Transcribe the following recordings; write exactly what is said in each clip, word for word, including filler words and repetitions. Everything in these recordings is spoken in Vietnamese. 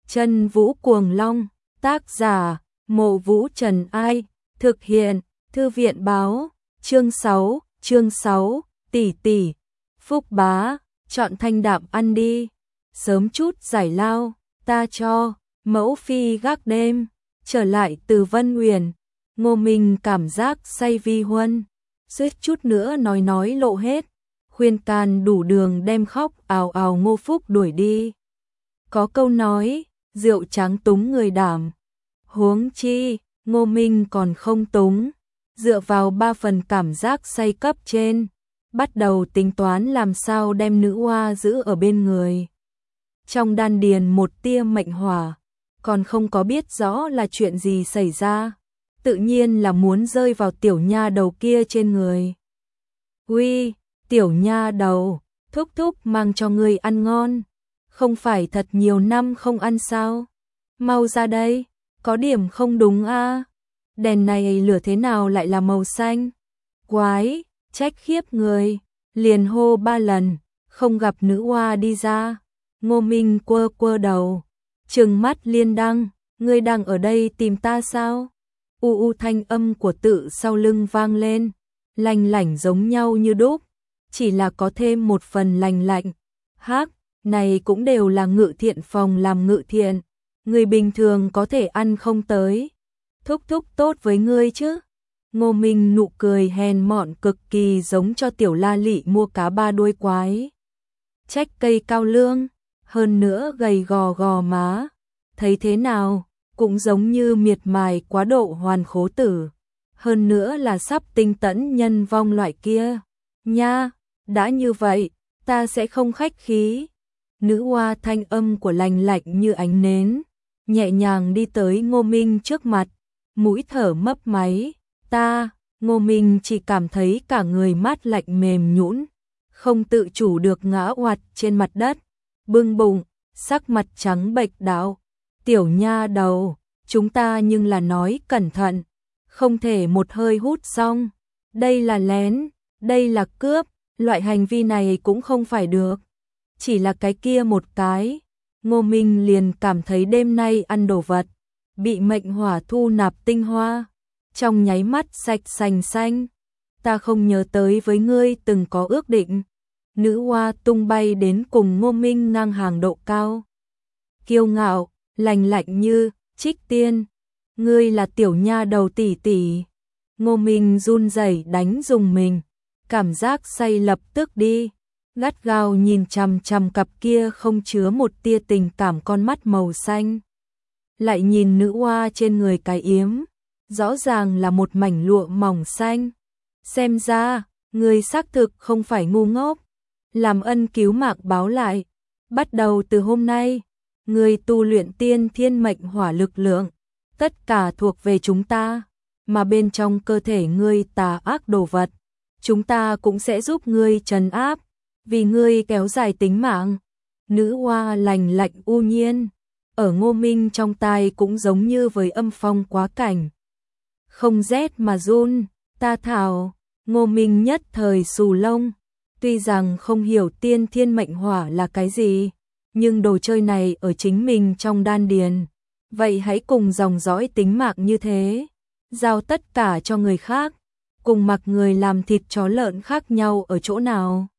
Chân Vũ Cuồng Long, tác giả, Mộ Vũ Trần Ai, thực hiện, Thư viện Báo, chương sáu, chương sáu, tỷ tỷ, Phúc Bá, chọn thanh đạm ăn đi, sớm chút giải lao, ta cho, mẫu phi gác đêm, trở lại từ Vân Uyển, Ngô Minh cảm giác say vi huân, suýt chút nữa nói nói lộ hết, khuyên can đủ đường đem khóc ào ào Ngô Phúc đuổi đi. Có câu nói, rượu trắng túng người đảm, huống chi, Ngô Minh còn không túng, dựa vào ba phần cảm giác say cấp trên, bắt đầu tính toán làm sao đem nữ oa giữ ở bên người. Trong đan điền một tia mệnh hỏa, còn không có biết rõ là chuyện gì xảy ra, tự nhiên là muốn rơi vào tiểu nha đầu kia trên người. Uy, tiểu nha đầu, thúc thúc mang cho ngươi ăn ngon, không phải thật nhiều năm không ăn sao? Mau ra đây, có điểm không đúng a. À? Đèn này lửa thế nào lại là màu xanh? Quái, trách khiếp người, liền hô ba lần, không gặp nữ oa đi ra. Ngô Minh quơ quơ đầu, trừng mắt Liên Đăng, ngươi đang ở đây tìm ta sao? U u thanh âm của tự sau lưng vang lên, lành lảnh giống nhau như đúc, chỉ là có thêm một phần lành lạnh. Hắc, này cũng đều là ngự thiện phòng làm ngự thiện, người bình thường có thể ăn không tới. Thúc thúc tốt với ngươi chứ? Ngô Minh nụ cười hèn mọn cực kỳ giống cho tiểu la lị mua cá ba đuôi quái. Trách cây cao lương, hơn nữa gầy gò gò má, thấy thế nào, cũng giống như miệt mài quá độ hoàn khố tử, hơn nữa là sắp tinh tẫn nhân vong loại kia. Nha, đã như vậy, ta sẽ không khách khí. Nữ oa thanh âm của lành lạnh như ánh nến, nhẹ nhàng đi tới Ngô Minh trước mặt, mũi thở mấp máy, ta, Ngô Minh chỉ cảm thấy cả người mát lạnh mềm nhũn, không tự chủ được ngã oạt trên mặt đất, bưng bụng, sắc mặt trắng bệch đạo, tiểu nha đầu, chúng ta nhưng là nói cẩn thận, không thể một hơi hút xong, đây là lén, đây là cướp, loại hành vi này cũng không phải được. Chỉ là cái kia một cái, Ngô Minh liền cảm thấy đêm nay ăn đồ vật, bị mệnh hỏa thu nạp tinh hoa, trong nháy mắt sạch sành xanh. Ta không nhớ tới với ngươi từng có ước định. Nữ oa tung bay đến cùng Ngô Minh ngang hàng độ cao. Kiêu ngạo, lành lạnh như, Trích Tiên. Ngươi là tiểu nha đầu tỷ tỷ. Ngô Minh run rẩy đánh dùng mình, cảm giác say lập tức đi. Gắt gao nhìn chằm chằm cặp kia không chứa một tia tình cảm con mắt màu xanh. Lại nhìn nữ oa trên người cái yếm, rõ ràng là một mảnh lụa mỏng xanh. Xem ra, người xác thực không phải ngu ngốc. Làm ân cứu mạng báo lại. Bắt đầu từ hôm nay, người tu luyện tiên thiên mệnh hỏa lực lượng, tất cả thuộc về chúng ta, mà bên trong cơ thể ngươi tà ác đồ vật, chúng ta cũng sẽ giúp ngươi trấn áp, vì ngươi kéo dài tính mạng. Nữ oa lành lạnh u nhiên, ở Ngô Minh trong tai cũng giống như với âm phong quá cảnh. Không rét mà run, ta thảo, Ngô Minh nhất thời xù lông, tuy rằng không hiểu tiên thiên mệnh hỏa là cái gì, nhưng đồ chơi này ở chính mình trong đan điền, vậy hãy cùng dòng dõi tính mạng như thế, giao tất cả cho người khác, cùng mặc người làm thịt chó lợn khác nhau ở chỗ nào?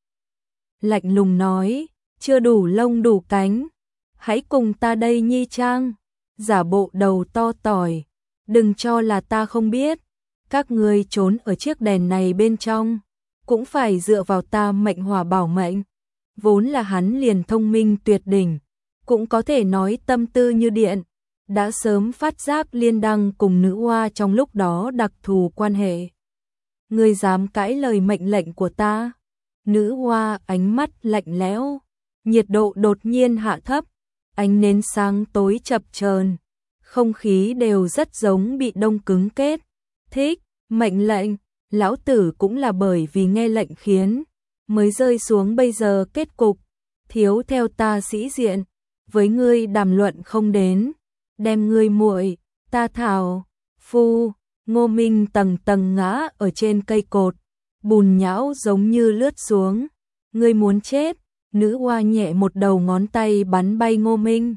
Lạnh lùng nói, chưa đủ lông đủ cánh, hãy cùng ta đây nhi trang, giả bộ đầu to tỏi, đừng cho là ta không biết, các ngươi trốn ở chiếc đèn này bên trong, cũng phải dựa vào ta mệnh hỏa bảo mệnh. Vốn là hắn liền thông minh tuyệt đỉnh, cũng có thể nói tâm tư như điện, đã sớm phát giác Liên Đăng cùng nữ oa trong lúc đó đặc thù quan hệ. Ngươi dám cãi lời mệnh lệnh của ta? Nữ oa ánh mắt lạnh lẽo, nhiệt độ đột nhiên hạ thấp, ánh nến sáng tối chập chờn, không khí đều rất giống bị đông cứng kết. Thích, mệnh lệnh, lão tử cũng là bởi vì nghe lệnh khiến mới rơi xuống bây giờ kết cục, thiếu theo ta sĩ diện, với ngươi đàm luận không đến, đem ngươi muội, ta thảo, phu. Ngô Minh tầng tầng ngã ở trên cây cột, bùn nhão giống như lướt xuống. Ngươi muốn chết? Nữ oa nhẹ một đầu ngón tay bắn bay Ngô Minh,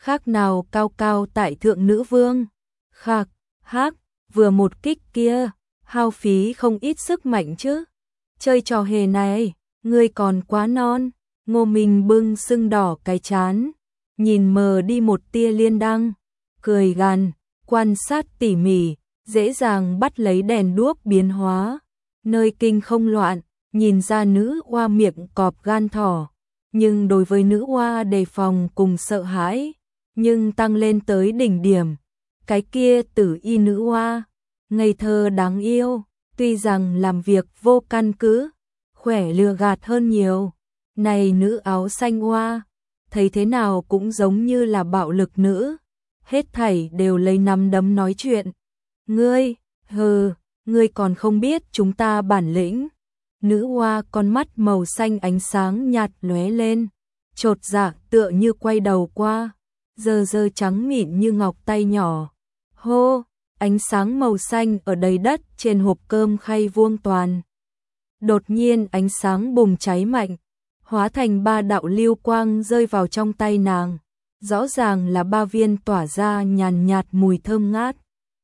khác nào cao cao tại thượng nữ vương. Khạc, hác, vừa một kích kia, hao phí không ít sức mạnh chứ. Chơi trò hề này, ngươi còn quá non. Ngô Minh bưng sưng đỏ cái chán, nhìn mờ đi một tia liên đăng, cười gằn, quan sát tỉ mỉ, dễ dàng bắt lấy đèn đuốc biến hóa. Nơi kinh không loạn, nhìn ra nữ oa miệng cọp gan thỏ, nhưng đối với nữ oa đề phòng cùng sợ hãi, nhưng tăng lên tới đỉnh điểm. Cái kia tử y nữ oa, ngây thơ đáng yêu, tuy rằng làm việc vô căn cứ, khỏe lừa gạt hơn nhiều. Này nữ áo xanh oa, thấy thế nào cũng giống như là bạo lực nữ, hết thảy đều lấy nắm đấm nói chuyện. Ngươi, hừ, ngươi còn không biết chúng ta bản lĩnh. Nữ oa con mắt màu xanh ánh sáng nhạt lóe lên, chột dạ tựa như quay đầu qua, giờ giờ trắng mịn như ngọc tay nhỏ. Hô, ánh sáng màu xanh ở đầy đất trên hộp cơm khay vuông toàn. Đột nhiên ánh sáng bùng cháy mạnh, hóa thành ba đạo lưu quang rơi vào trong tay nàng, rõ ràng là ba viên tỏa ra nhàn nhạt mùi thơm ngát,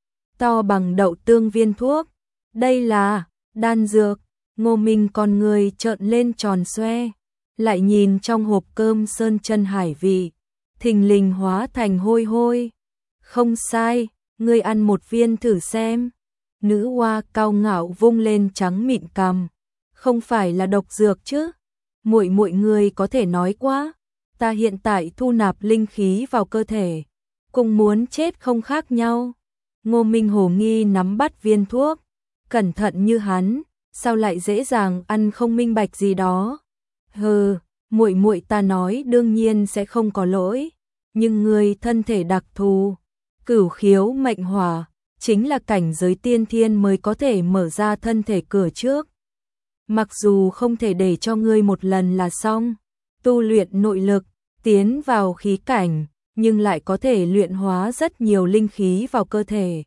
to bằng đậu tương viên thuốc. Đây là đan dược. Ngô Minh con người trợn lên tròn xoe, lại nhìn trong hộp cơm sơn chân hải vị, thình lình hóa thành hôi hôi. Không sai, ngươi ăn một viên thử xem. Nữ oa cao ngạo vung lên trắng mịn cằm, không phải là độc dược chứ? Muội muội người có thể nói quá, ta hiện tại thu nạp linh khí vào cơ thể, cùng muốn chết không khác nhau. Ngô Minh hồ nghi nắm bắt viên thuốc, cẩn thận như hắn, sao lại dễ dàng ăn không minh bạch gì đó. Hừ, muội muội ta nói đương nhiên sẽ không có lỗi, nhưng người thân thể đặc thù, cửu khiếu mệnh hỏa, chính là cảnh giới tiên thiên mới có thể mở ra thân thể cửa trước. Mặc dù không thể để cho ngươi một lần là xong, tu luyện nội lực, tiến vào khí cảnh, nhưng lại có thể luyện hóa rất nhiều linh khí vào cơ thể.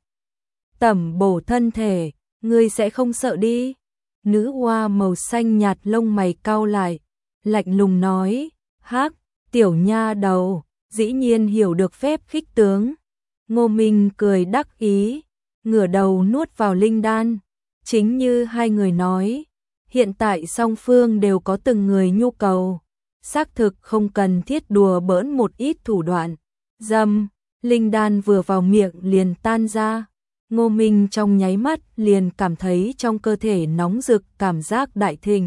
Tẩm bổ thân thể, ngươi sẽ không sợ đi. Nữ oa màu xanh nhạt lông mày cau lại, lạnh lùng nói, hắc, tiểu nha đầu, dĩ nhiên hiểu được phép khích tướng. Ngô Minh cười đắc ý, ngửa đầu nuốt vào linh đan. Chính như hai người nói, hiện tại song phương đều có từng người nhu cầu, xác thực không cần thiết đùa bỡn một ít thủ đoạn. Dầm, linh đan vừa vào miệng liền tan ra. Ngô Minh trong nháy mắt liền cảm thấy trong cơ thể nóng rực, cảm giác đại thịnh.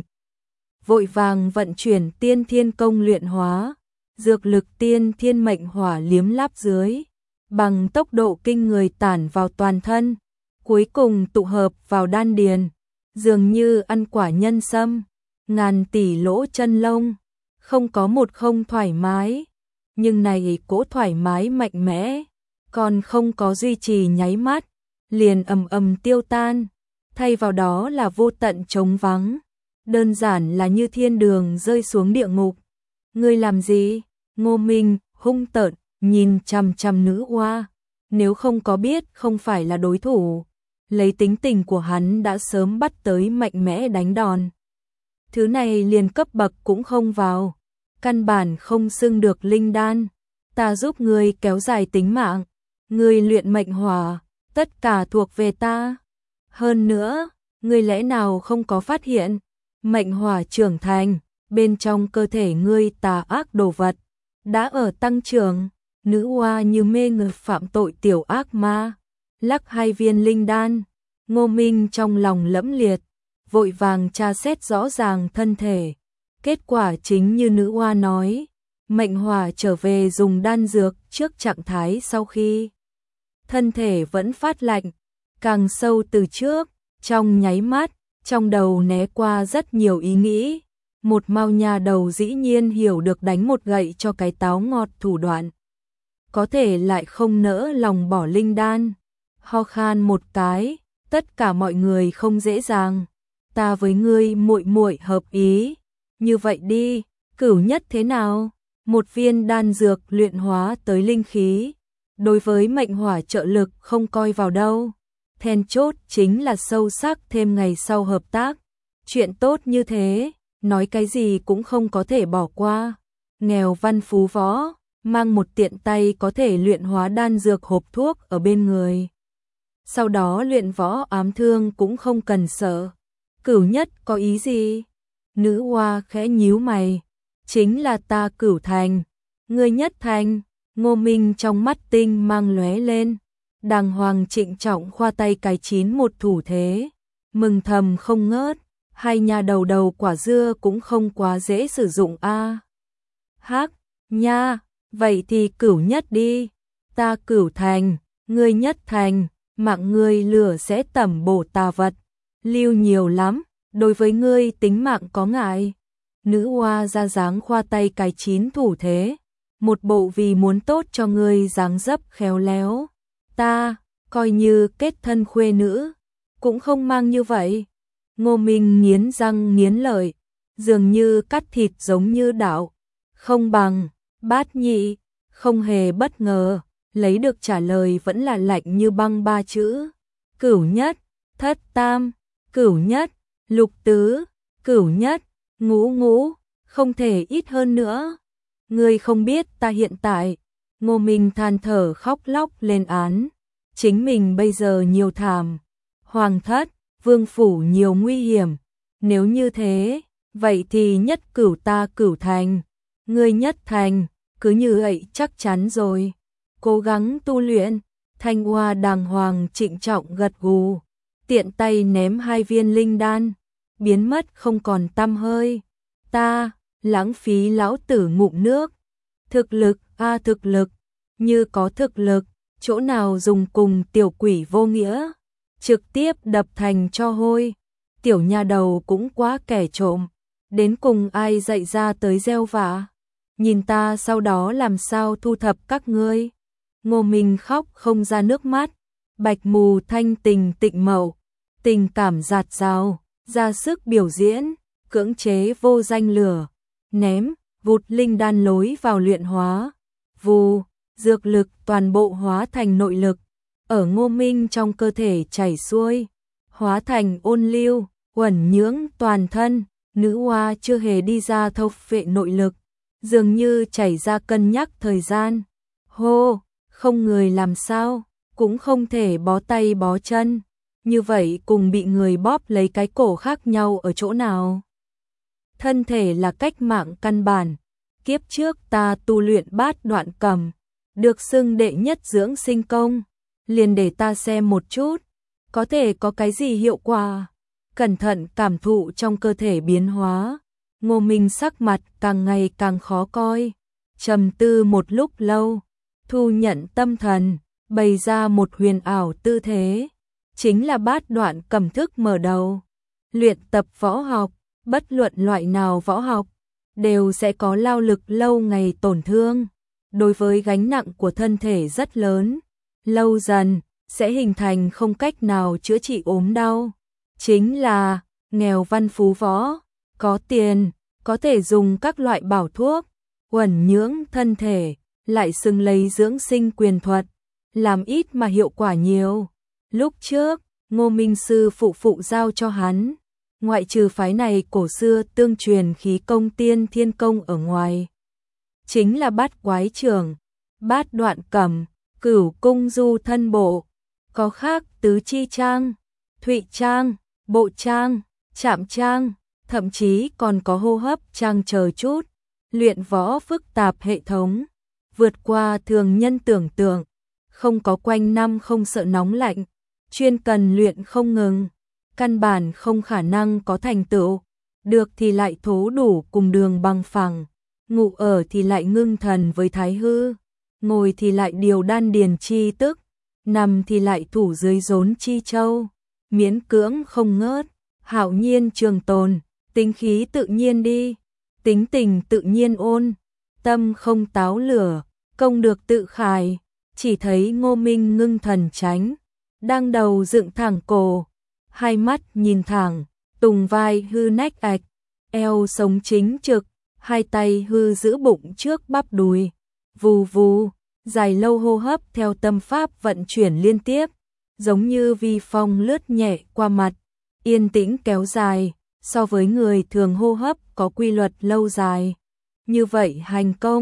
Vội vàng vận chuyển tiên thiên công luyện hóa, dược lực tiên thiên mệnh hỏa liếm láp dưới, bằng tốc độ kinh người tản vào toàn thân, cuối cùng tụ hợp vào đan điền, dường như ăn quả nhân sâm, ngàn tỷ lỗ chân lông, không có một không thoải mái, nhưng này cỗ thoải mái mạnh mẽ, còn không có duy trì nháy mắt, liền ầm ầm tiêu tan, thay vào đó là vô tận trống vắng, đơn giản là như thiên đường rơi xuống địa ngục. Ngươi làm gì? Ngô Minh hung tợn nhìn chằm chằm nữ oa, nếu không có biết không phải là đối thủ, lấy tính tình của hắn đã sớm bắt tới mạnh mẽ đánh đòn. Thứ này liền cấp bậc cũng không vào, căn bản không xưng được linh đan, ta giúp ngươi kéo dài tính mạng, ngươi luyện mệnh hỏa, tất cả thuộc về ta. Hơn nữa, ngươi lẽ nào không có phát hiện, mệnh hỏa trưởng thành, bên trong cơ thể ngươi tà ác đồ vật đã ở tăng trưởng. Nữ oa như mê ngược phạm tội tiểu ác ma, lắc hai viên linh đan. Ngô Minh trong lòng lẫm liệt, vội vàng tra xét rõ ràng thân thể. Kết quả chính như nữ oa nói, mệnh hỏa trở về dùng đan dược trước trạng thái sau khi thân thể vẫn phát lạnh, càng sâu từ trước. Trong nháy mắt, trong đầu né qua rất nhiều ý nghĩ, một mao nhà đầu dĩ nhiên hiểu được đánh một gậy cho cái táo ngọt thủ đoạn, có thể lại không nỡ lòng bỏ linh đan. Ho khan một cái, tất cả mọi người không dễ dàng, ta với ngươi muội muội hợp ý, như vậy đi, cửu nhất thế nào? Một viên đan dược luyện hóa tới linh khí, đối với mệnh hỏa trợ lực không coi vào đâu, then chốt chính là sâu sắc thêm ngày sau hợp tác. Chuyện tốt như thế, nói cái gì cũng không có thể bỏ qua. Nghèo văn phú võ, mang một tiện tay có thể luyện hóa đan dược hộp thuốc ở bên người. Sau đó luyện võ ám thương cũng không cần sợ. Cửu Nhất có ý gì? Nữ hoa khẽ nhíu mày. Chính là ta Cửu Thành. Ngươi Nhất Thành. Ngô Minh trong mắt tinh mang lóe lên. Đàng hoàng trịnh trọng khoa tay cài chín một thủ thế. Mừng thầm không ngớt. Hai nhà đầu đầu quả dưa cũng không quá dễ sử dụng a. À. Hắc, nha, vậy thì Cửu Nhất đi. Ta Cửu Thành, ngươi Nhất Thành, mạng ngươi lửa sẽ tẩm bổ tà vật. Lưu nhiều lắm, đối với ngươi tính mạng có ngại. Nữ hoa ra dáng khoa tay cài chín thủ thế. Một bộ vì muốn tốt cho ngươi dáng dấp khéo léo. Ta, coi như kết thân khuê nữ, cũng không mang như vậy. Ngô Minh nghiến răng nghiến lợi, dường như cắt thịt giống như đạo. Không bằng, Bát Nhị, không hề bất ngờ, lấy được trả lời vẫn là lạnh như băng ba chữ. Cửu Nhất, Thất Tam, Cửu Nhất, Lục Tứ, Cửu Nhất, Ngũ Ngũ, không thể ít hơn nữa. Ngươi không biết ta hiện tại. Ngô Minh than thở khóc lóc lên án. Chính mình bây giờ nhiều thảm. Hoàng thất, vương phủ nhiều nguy hiểm. Nếu như thế, vậy thì nhất cửu ta Cửu Thành. Ngươi Nhất Thành, cứ như vậy chắc chắn rồi. Cố gắng tu luyện. Thanh Hoa đàng hoàng trịnh trọng gật gù. Tiện tay ném hai viên linh đan. Biến mất không còn tăm hơi. Ta, lãng phí lão tử ngụm nước. Thực lực, a à, thực lực. Như có thực lực, chỗ nào dùng cùng tiểu quỷ vô nghĩa. Trực tiếp đập thành cho hôi. Tiểu nha đầu cũng quá kẻ trộm. Đến cùng ai dạy ra tới gieo vạ. Nhìn ta sau đó làm sao thu thập các ngươi. Ngô Minh khóc không ra nước mắt. Bạch Mù thanh tình tịnh mậu. Tình cảm giạt rào, ra sức biểu diễn, cưỡng chế vô danh lửa. Ném, vụt linh đan lối vào luyện hóa. Vù, dược lực toàn bộ hóa thành nội lực. Ở Ngô Minh trong cơ thể chảy xuôi. Hóa thành ôn lưu, uẩn nhưỡng toàn thân. Nữ hoa chưa hề đi ra thộc vệ nội lực. Dường như chảy ra cân nhắc thời gian. Hô, không người làm sao, cũng không thể bó tay bó chân. Như vậy cùng bị người bóp lấy cái cổ khác nhau ở chỗ nào? Thân thể là cách mạng căn bản. Kiếp trước ta tu luyện bát đoạn cầm, được xưng đệ nhất dưỡng sinh công. Liền để ta xem một chút, có thể có cái gì hiệu quả. Cẩn thận cảm thụ trong cơ thể biến hóa. Ngô Minh sắc mặt càng ngày càng khó coi. Trầm tư một lúc lâu, thu nhận tâm thần, bày ra một huyền ảo tư thế. Chính là bát đoạn cầm thức mở đầu. Luyện tập võ học, bất luận loại nào võ học, đều sẽ có lao lực lâu ngày tổn thương. Đối với gánh nặng của thân thể rất lớn, lâu dần, sẽ hình thành không cách nào chữa trị ốm đau. Chính là, nghèo văn phú võ, có tiền, có thể dùng các loại bảo thuốc, uẩn nhưỡng thân thể, lại xưng lấy dưỡng sinh quyền thuật, làm ít mà hiệu quả nhiều. Lúc trước, Ngô Minh sư phụ phụ giao cho hắn, ngoại trừ phái này cổ xưa tương truyền khí công tiên thiên công ở ngoài. Chính là bát quái trưởng, bát đoạn cầm, cửu cung du thân bộ, có khác tứ chi trang, thụy trang, bộ trang, chạm trang, thậm chí còn có hô hấp trang chờ chút. Luyện võ phức tạp hệ thống, vượt qua thường nhân tưởng tượng, không có quanh năm không sợ nóng lạnh, chuyên cần luyện không ngừng, căn bản không khả năng có thành tựu, được thì lại thố đủ cùng đường bằng phẳng, ngủ ở thì lại ngưng thần với thái hư, ngồi thì lại điều đan điền chi tức, nằm thì lại thủ dưới rốn chi châu, miễn cưỡng không ngớt, hạo nhiên trường tồn, tính khí tự nhiên đi, tính tình tự nhiên ôn, tâm không táo lửa, công được tự khải. Chỉ thấy Ngô Minh ngưng thần tránh, đang đầu dựng thẳng cổ, hai mắt nhìn thẳng, tùng vai hư nách ạch, eo sống chính trực, hai tay hư giữ bụng trước bắp đùi, vù vù, dài lâu hô hấp theo tâm pháp vận chuyển liên tiếp, giống như vi phong lướt nhẹ qua mặt, yên tĩnh kéo dài, so với người thường hô hấp có quy luật lâu dài. Như vậy hành công,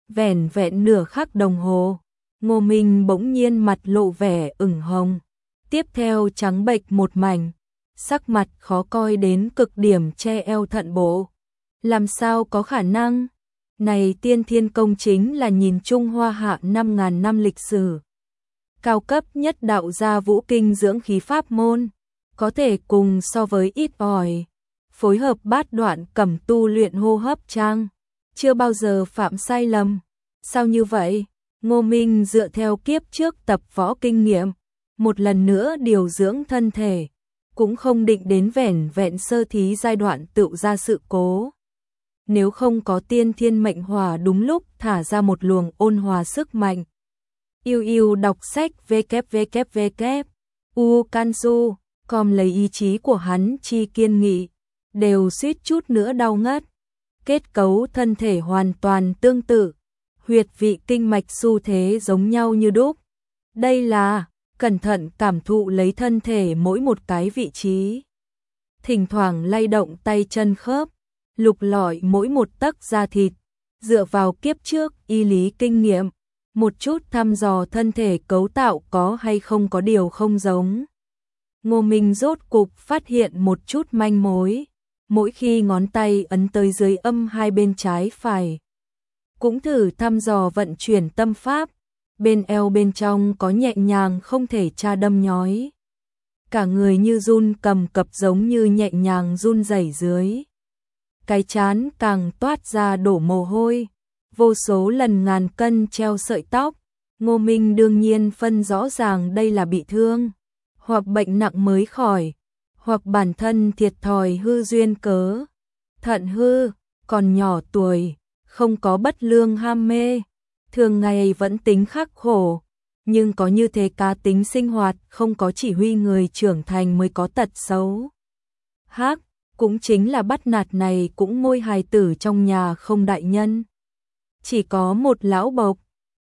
Vẻn vẹn nửa khắc đồng hồ, Ngô Minh bỗng nhiên mặt lộ vẻ ửng hồng, tiếp theo trắng bệch một mảnh, sắc mặt khó coi đến cực điểm, che eo thận bộ. Làm sao có khả năng? Này Tiên Thiên Công chính là nhìn chung Hoa Hạ năm ngàn năm lịch sử. Cao cấp nhất đạo gia vũ kinh dưỡng khí pháp môn, có thể cùng so với ít ỏi. Phối hợp bát đoạn cẩm tu luyện hô hấp trang, chưa bao giờ phạm sai lầm. Sao như vậy? Ngô Minh dựa theo kiếp trước tập võ kinh nghiệm, một lần nữa điều dưỡng thân thể, cũng không định đến vẻn vẹn sơ thí giai đoạn tự ra sự cố. Nếu không có tiên thiên mệnh hỏa đúng lúc thả ra một luồng ôn hòa sức mạnh. Yêu yêu đọc sách www u kansu com lấy ý chí của hắn chi kiên nghị, đều suýt chút nữa đau ngất. Kết cấu thân thể hoàn toàn tương tự, huyệt vị kinh mạch xu thế giống nhau như đúc. Đây là cẩn thận cảm thụ lấy thân thể mỗi một cái vị trí. Thỉnh thoảng lay động tay chân khớp, lục lọi mỗi một tấc da thịt, dựa vào kiếp trước y lý kinh nghiệm, một chút thăm dò thân thể cấu tạo có hay không có điều không giống. Ngô Minh rốt cục phát hiện một chút manh mối, mỗi khi ngón tay ấn tới dưới âm hai bên trái phải. Cũng thử thăm dò vận chuyển tâm pháp, bên eo bên trong có nhẹ nhàng không thể tra đâm nhói. Cả người như run cầm cập giống như nhẹ nhàng run rẩy dưới. Cái chán càng toát ra đổ mồ hôi, vô số lần ngàn cân treo sợi tóc. Ngô Minh đương nhiên phân rõ ràng đây là bị thương, hoặc bệnh nặng mới khỏi, hoặc bản thân thiệt thòi hư duyên cớ. Thận hư, còn nhỏ tuổi, không có bất lương ham mê, thường ngày vẫn tính khắc khổ, nhưng có như thế cá tính sinh hoạt, không có chỉ huy người trưởng thành mới có tật xấu. Hắc, cũng chính là bắt nạt này cũng ngôi hài tử trong nhà không đại nhân. Chỉ có một lão bộc,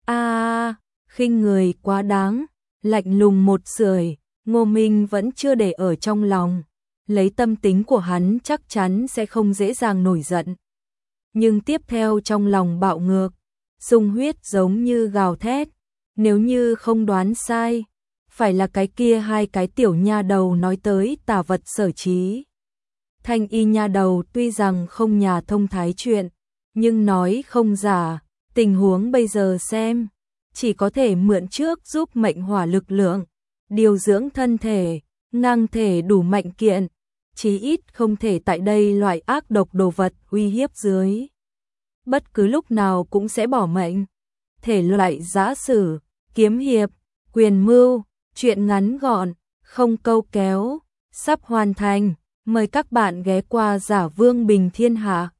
a khinh người quá đáng, lạnh lùng một sưởi, Ngô Minh vẫn chưa để ở trong lòng. Lấy tâm tính của hắn chắc chắn sẽ không dễ dàng nổi giận. Nhưng tiếp theo trong lòng bạo ngược, sung huyết giống như gào thét. Nếu như không đoán sai, phải là cái kia hai cái tiểu nha đầu nói tới tà vật sở trí. Thanh y nha đầu tuy rằng không nhà thông thái chuyện, nhưng nói không giả, tình huống bây giờ xem, chỉ có thể mượn trước giúp mệnh hỏa lực lượng, điều dưỡng thân thể, ngang thể đủ mạnh kiện, chí ít không thể tại đây loại ác độc đồ vật uy hiếp dưới. Bất cứ lúc nào cũng sẽ bỏ mệnh. Thể loại giã sử, kiếm hiệp, quyền mưu, chuyện ngắn gọn, không câu kéo, sắp hoàn thành. Mời các bạn ghé qua Giả Vương Bình Thiên Hạ.